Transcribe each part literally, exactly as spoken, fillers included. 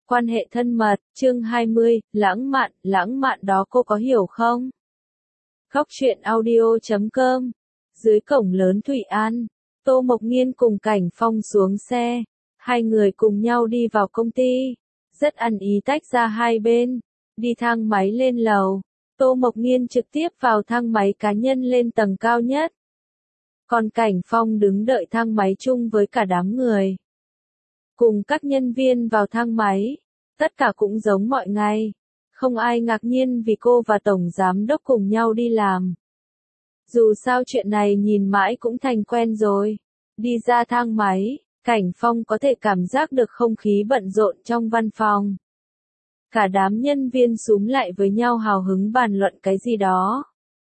Quan hệ thân mật, chương hai mươi, lãng mạn, lãng mạn đó cô có hiểu không? Góc truyện audio chấm com. Dưới cổng lớn Thụy An, Tô Mộc Nghiên cùng Cảnh Phong xuống xe, hai người cùng nhau đi vào công ty, rất ăn ý tách ra hai bên, đi thang máy lên lầu. Tô Mộc Nghiên trực tiếp vào thang máy cá nhân lên tầng cao nhất, còn Cảnh Phong đứng đợi thang máy chung với cả đám người. Cùng các nhân viên vào thang máy, tất cả cũng giống mọi ngày, không ai ngạc nhiên vì cô và Tổng Giám Đốc cùng nhau đi làm. Dù sao chuyện này nhìn mãi cũng thành quen rồi. Đi ra thang máy, Cảnh Phong có thể cảm giác được không khí bận rộn trong văn phòng. Cả đám nhân viên xúm lại với nhau hào hứng bàn luận cái gì đó.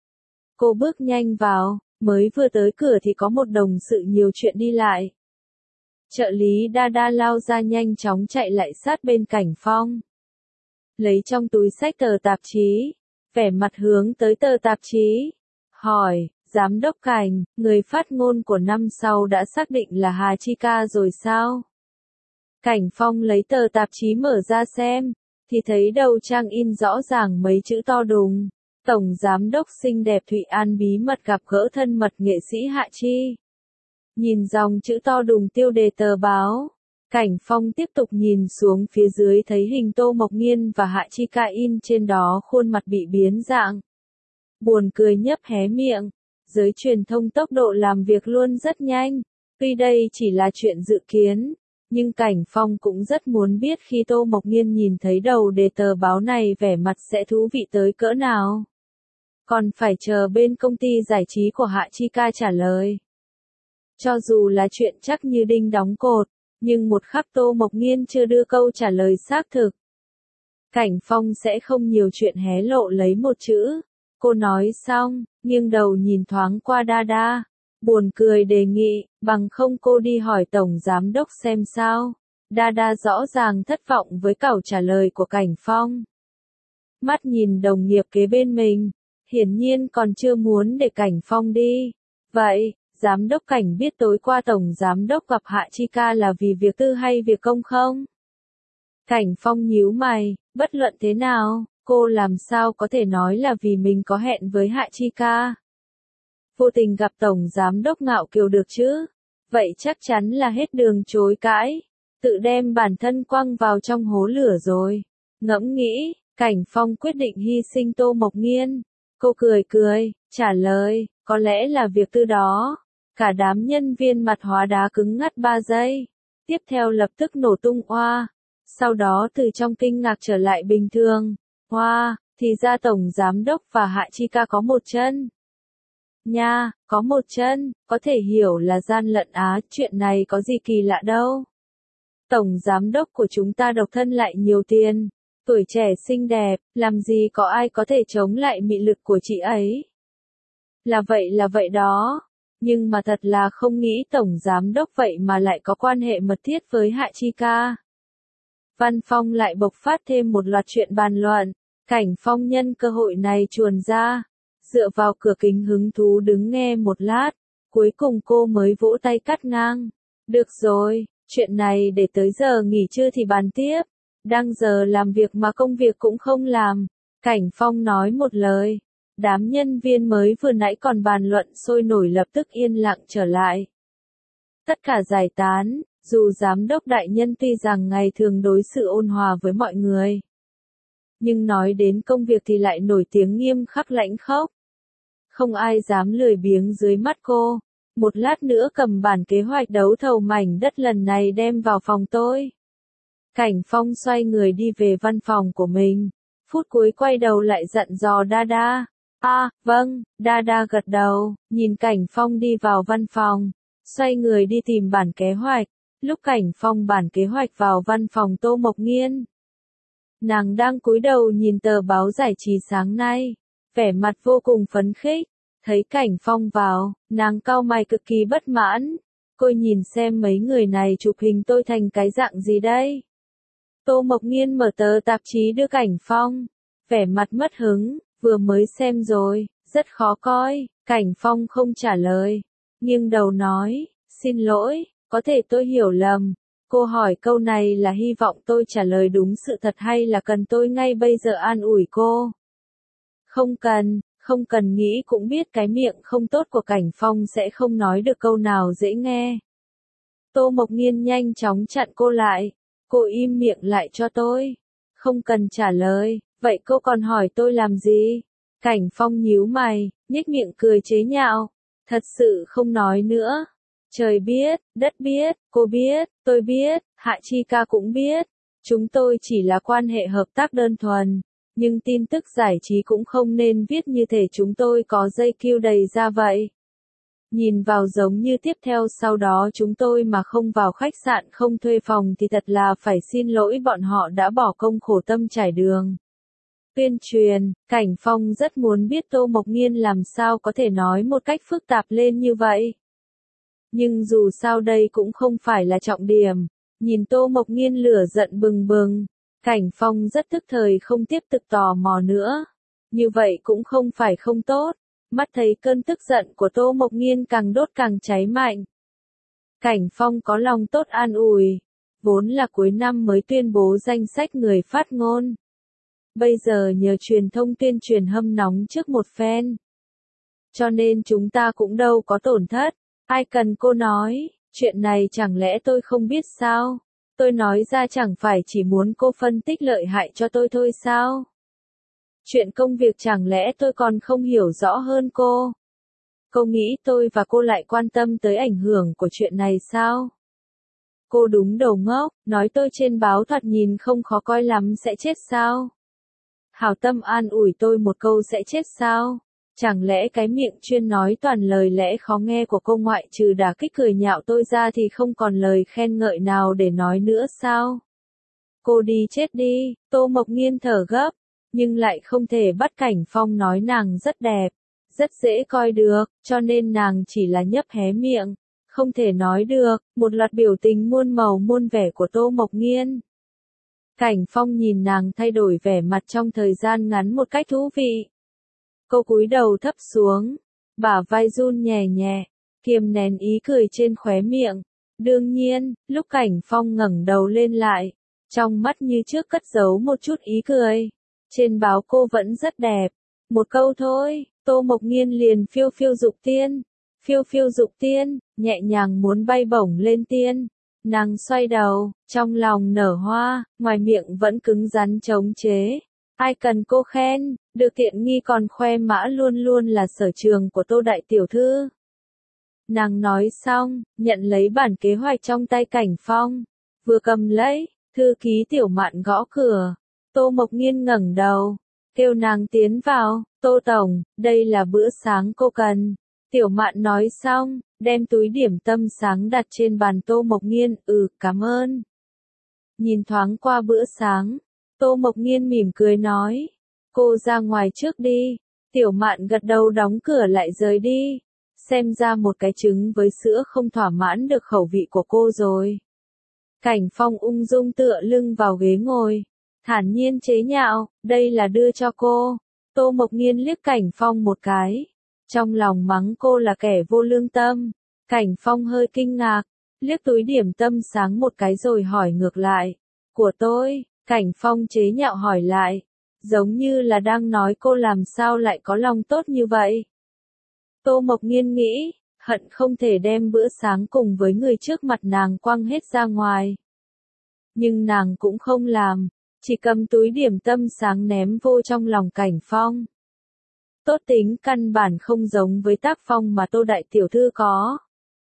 Cô bước nhanh vào, mới vừa tới cửa thì có một đồng sự nhiều chuyện đi lại. Trợ lý Đa Đa lao ra nhanh chóng chạy lại sát bên Cảnh Phong. Lấy trong túi xách tờ tạp chí, vẻ mặt hướng tới tờ tạp chí. Hỏi, Giám đốc Cảnh, người phát ngôn của năm sau đã xác định là Hà Chi Ca rồi sao? Cảnh Phong lấy tờ tạp chí mở ra xem, thì thấy đầu trang in rõ ràng mấy chữ to đùng. Tổng Giám đốc xinh đẹp Thụy An bí mật gặp gỡ thân mật nghệ sĩ Hạ Chi. Nhìn dòng chữ to đùng tiêu đề tờ báo, Cảnh Phong tiếp tục nhìn xuống phía dưới thấy hình Tô Mộc Nghiên và Hạ Chi Ca in trên đó, khuôn mặt bị biến dạng. Buồn cười nhấp hé miệng, giới truyền thông tốc độ làm việc luôn rất nhanh, tuy đây chỉ là chuyện dự kiến, nhưng Cảnh Phong cũng rất muốn biết khi Tô Mộc Nghiên nhìn thấy đầu đề tờ báo này vẻ mặt sẽ thú vị tới cỡ nào. Còn phải chờ bên công ty giải trí của Hạ Chi Ca trả lời. Cho dù là chuyện chắc như đinh đóng cột, nhưng một khắc Tô Mộc Nghiên chưa đưa câu trả lời xác thực, Cảnh Phong sẽ không nhiều chuyện hé lộ lấy một chữ. Cô nói xong, nghiêng đầu nhìn thoáng qua Đa Đa, buồn cười đề nghị, bằng không cô đi hỏi Tổng Giám Đốc xem sao. Đa Đa rõ ràng thất vọng với câu trả lời của Cảnh Phong. Mắt nhìn đồng nghiệp kế bên mình, hiển nhiên còn chưa muốn để Cảnh Phong đi. Vậy, Giám đốc Cảnh biết tối qua Tổng Giám Đốc gặp Hạ Chi Ca là vì việc tư hay việc công không? Cảnh Phong nhíu mày, bất luận thế nào, cô làm sao có thể nói là vì mình có hẹn với Hạ Chi Ca? Vô tình gặp Tổng Giám Đốc Ngạo Kiều được chứ? Vậy chắc chắn là hết đường chối cãi, tự đem bản thân quăng vào trong hố lửa rồi. Ngẫm nghĩ, Cảnh Phong quyết định hy sinh Tô Mộc Nghiên. Cô cười cười, trả lời, có lẽ là việc tư đó. Cả đám nhân viên mặt hóa đá cứng ngắt ba giây, tiếp theo lập tức nổ tung oa, sau đó từ trong kinh ngạc trở lại bình thường. Oa, thì ra Tổng Giám Đốc và Hạ Chi Ca có một chân. Nha, có một chân, có thể hiểu là gian lận á, chuyện này có gì kỳ lạ đâu. Tổng Giám Đốc của chúng ta độc thân lại nhiều tiền, tuổi trẻ xinh đẹp, làm gì có ai có thể chống lại mị lực của chị ấy. Là vậy là vậy đó. Nhưng mà thật là không nghĩ Tổng Giám Đốc vậy mà lại có quan hệ mật thiết với Hạ Chi Ca. Văn phòng lại bộc phát thêm một loạt chuyện bàn luận. Cảnh Phong nhân cơ hội này chuồn ra, dựa vào cửa kính hứng thú đứng nghe một lát, cuối cùng cô mới vỗ tay cắt ngang. Được rồi, chuyện này để tới giờ nghỉ trưa thì bàn tiếp. Đang giờ làm việc mà công việc cũng không làm. Cảnh Phong nói một lời. Đám nhân viên mới vừa nãy còn bàn luận sôi nổi lập tức yên lặng trở lại. Tất cả giải tán, dù Giám đốc đại nhân tuy rằng ngày thường đối xử ôn hòa với mọi người, nhưng nói đến công việc thì lại nổi tiếng nghiêm khắc lãnh khốc. Không ai dám lười biếng dưới mắt cô. Một lát nữa cầm bản kế hoạch đấu thầu mảnh đất lần này đem vào phòng tôi. Cảnh Phong xoay người đi về văn phòng của mình. Phút cuối quay đầu lại dặn dò Đa Đa. À, vâng, Đa Đa gật đầu, nhìn Cảnh Phong đi vào văn phòng, xoay người đi tìm bản kế hoạch. Lúc Cảnh Phong bản kế hoạch vào văn phòng Tô Mộc Nghiên, nàng đang cúi đầu nhìn tờ báo giải trí sáng nay, vẻ mặt vô cùng phấn khích. Thấy Cảnh Phong vào, nàng cau mày cực kỳ bất mãn. Cô nhìn xem mấy người này chụp hình tôi thành cái dạng gì đây? Tô Mộc Nghiên mở tờ tạp chí đưa Cảnh Phong, vẻ mặt mất hứng. Vừa mới xem rồi, rất khó coi. Cảnh Phong không trả lời, nghiêng đầu nói, xin lỗi, có thể tôi hiểu lầm. Cô hỏi câu này là hy vọng tôi trả lời đúng sự thật hay là cần tôi ngay bây giờ an ủi cô? Không cần, không cần nghĩ cũng biết cái miệng không tốt của Cảnh Phong sẽ không nói được câu nào dễ nghe. Tô Mộc Nghiên nhanh chóng chặn cô lại. Cô im miệng lại cho tôi. Không cần trả lời, vậy cô còn hỏi tôi làm gì? Cảnh Phong nhíu mày, nhếch miệng cười chế nhạo. Thật sự không nói nữa. Trời biết, đất biết, cô biết, tôi biết, Hạ Chi ca cũng biết. Chúng tôi chỉ là quan hệ hợp tác đơn thuần. Nhưng tin tức giải trí cũng không nên viết như thể chúng tôi có dây cưu đầy ra vậy. Nhìn vào giống như tiếp theo sau đó chúng tôi mà không vào khách sạn không thuê phòng thì thật là phải xin lỗi bọn họ đã bỏ công khổ tâm trải đường. Tuyên truyền, Cảnh Phong rất muốn biết Tô Mộc Nghiên làm sao có thể nói một cách phức tạp lên như vậy. Nhưng dù sao đây cũng không phải là trọng điểm. Nhìn Tô Mộc Nghiên lửa giận bừng bừng, Cảnh Phong rất tức thời không tiếp tục tò mò nữa. Như vậy cũng không phải không tốt. Mắt thấy cơn tức giận của Tô Mộc Nghiên càng đốt càng cháy mạnh. Cảnh Phong có lòng tốt an ủi. Vốn là cuối năm mới tuyên bố danh sách người phát ngôn. Bây giờ nhờ truyền thông tuyên truyền hâm nóng trước một phen. Cho nên chúng ta cũng đâu có tổn thất. Ai cần cô nói, chuyện này chẳng lẽ tôi không biết sao? Tôi nói ra chẳng phải chỉ muốn cô phân tích lợi hại cho tôi thôi sao? Chuyện công việc chẳng lẽ tôi còn không hiểu rõ hơn cô? Cô nghĩ tôi và cô lại quan tâm tới ảnh hưởng của chuyện này sao? Cô đúng đầu ngốc, nói tôi trên báo thoạt nhìn không khó coi lắm sẽ chết sao? Hảo tâm an ủi tôi một câu sẽ chết sao? Chẳng lẽ cái miệng chuyên nói toàn lời lẽ khó nghe của cô ngoại trừ đả kích cười nhạo tôi ra thì không còn lời khen ngợi nào để nói nữa sao? Cô đi chết đi, Tô Mộc Nghiên thở gấp, nhưng lại không thể bắt Cảnh Phong nói nàng rất đẹp, rất dễ coi được, cho nên nàng chỉ là nhấp hé miệng, không thể nói được, một loạt biểu tình muôn màu muôn vẻ của Tô Mộc Nghiên. Cảnh Phong nhìn nàng thay đổi vẻ mặt trong thời gian ngắn một cách thú vị. Cô cúi đầu thấp xuống, bả vai run nhẹ nhẹ, kiềm nén ý cười trên khóe miệng. Đương nhiên, lúc Cảnh Phong ngẩng đầu lên lại, trong mắt như trước cất giấu một chút ý cười. Trên báo cô vẫn rất đẹp. Một câu thôi, Tô Mộc Nghiên liền phiêu phiêu dục tiên. Phiêu phiêu dục tiên, nhẹ nhàng muốn bay bổng lên tiên. Nàng xoay đầu, trong lòng nở hoa, ngoài miệng vẫn cứng rắn chống chế. Ai cần cô khen, được tiện nghi còn khoe mã luôn luôn là sở trường của Tô đại tiểu thư. Nàng nói xong, nhận lấy bản kế hoạch trong tay Cảnh Phong. Vừa cầm lấy, thư ký Tiểu Mạn gõ cửa. Tô Mộc Nghiên ngẩng đầu, kêu nàng tiến vào. Tô tổng, đây là bữa sáng cô cần. Tiểu Mạn nói xong, đem túi điểm tâm sáng đặt trên bàn Tô Mộc Nghiên. Ừ, cảm ơn. Nhìn thoáng qua bữa sáng, Tô Mộc Nghiên mỉm cười nói. Cô ra ngoài trước đi. Tiểu Mạn gật đầu đóng cửa lại rời đi. Xem ra một cái trứng với sữa không thỏa mãn được khẩu vị của cô rồi. Cảnh Phong ung dung tựa lưng vào ghế ngồi. Thản nhiên chế nhạo, đây là đưa cho cô. Tô Mộc Nghiên liếc Cảnh Phong một cái. Trong lòng mắng cô là kẻ vô lương tâm. Cảnh Phong hơi kinh ngạc, liếc túi điểm tâm sáng một cái rồi hỏi ngược lại. Của tôi, Cảnh Phong chế nhạo hỏi lại. Giống như là đang nói cô làm sao lại có lòng tốt như vậy. Tô Mộc Nghiên nghĩ, hận không thể đem bữa sáng cùng với người trước mặt nàng quăng hết ra ngoài. Nhưng nàng cũng không làm, chỉ cầm túi điểm tâm sáng ném vô trong lòng Cảnh Phong. Tốt tính căn bản không giống với tác phong mà Tô đại tiểu thư có.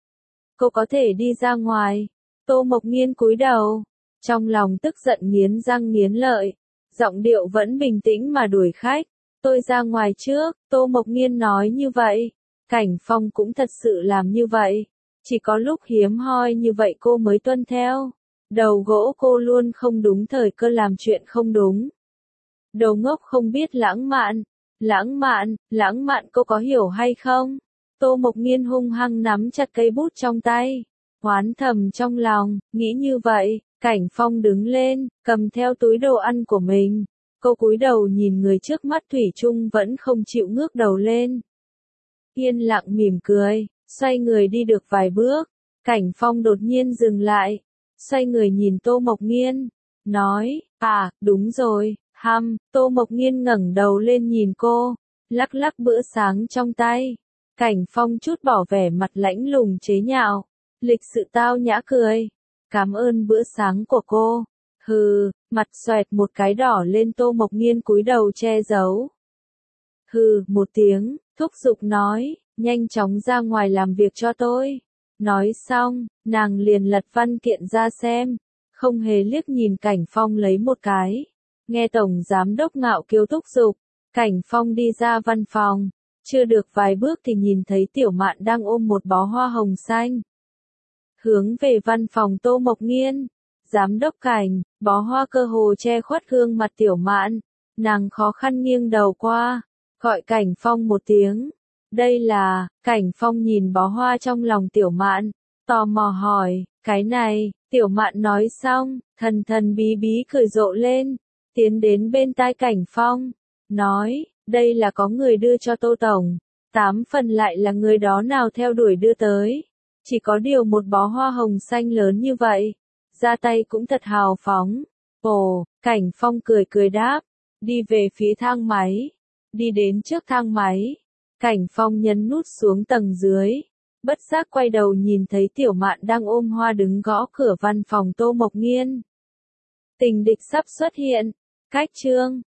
Cô có thể đi ra ngoài. Tô Mộc Nghiên cúi đầu, trong lòng tức giận nghiến răng nghiến lợi, giọng điệu vẫn bình tĩnh mà đuổi khách. Tôi ra ngoài trước, Tô Mộc Nghiên nói như vậy. Cảnh Phong cũng thật sự làm như vậy. Chỉ có lúc hiếm hoi như vậy cô mới tuân theo. Đầu gỗ cô luôn không đúng thời cơ làm chuyện không đúng. Đầu ngốc không biết lãng mạn. Lãng mạn, lãng mạn cô có hiểu hay không? Tô Mộc Nghiên hung hăng nắm chặt cây bút trong tay. Oán thầm trong lòng, nghĩ như vậy. Cảnh Phong đứng lên, cầm theo túi đồ ăn của mình. Cô cúi đầu nhìn người trước mắt thủy chung vẫn không chịu ngước đầu lên. Yên lặng mỉm cười, xoay người đi được vài bước. Cảnh Phong đột nhiên dừng lại. xoay người nhìn Tô Mộc Nghiên, nói, à, đúng rồi, hăm, Tô Mộc Nghiên ngẩng đầu lên nhìn cô, lắc lắc bữa sáng trong tay. Cảnh Phong chút bỏ vẻ mặt lãnh lùng chế nhạo, lịch sự tao nhã cười, cảm ơn bữa sáng của cô. Hừ, mặt xoẹt một cái đỏ lên, Tô Mộc Nghiên cúi đầu che giấu. Hừ, một tiếng, thúc giục nói, nhanh chóng ra ngoài làm việc cho tôi. Nói xong, nàng liền lật văn kiện ra xem, không hề liếc nhìn Cảnh Phong lấy một cái. Nghe Tổng Giám Đốc ngạo kiêu thúc giục, Cảnh Phong đi ra văn phòng, chưa được vài bước thì nhìn thấy Tiểu Mạn đang ôm một bó hoa hồng xanh. Hướng về văn phòng Tô Mộc Nghiên, Giám Đốc Cảnh, bó hoa cơ hồ che khuất gương mặt Tiểu Mạn, nàng khó khăn nghiêng đầu qua, gọi Cảnh Phong một tiếng. Đây là, Cảnh Phong nhìn bó hoa trong lòng Tiểu Mạn, tò mò hỏi, cái này, Tiểu Mạn nói xong, thần thần bí bí cười rộ lên, tiến đến bên tai Cảnh Phong, nói, đây là có người đưa cho Tô Tổng, tám phần lại là người đó nào theo đuổi đưa tới, chỉ có điều một bó hoa hồng xanh lớn như vậy, ra tay cũng thật hào phóng. Ồ, Cảnh Phong cười cười đáp, đi về phía thang máy, đi đến trước thang máy. Cảnh Phong nhấn nút xuống tầng dưới, bất giác quay đầu nhìn thấy Tiểu Mạn đang ôm hoa đứng gõ cửa văn phòng Tô Mộc Nghiên. Tình địch sắp xuất hiện, cách chương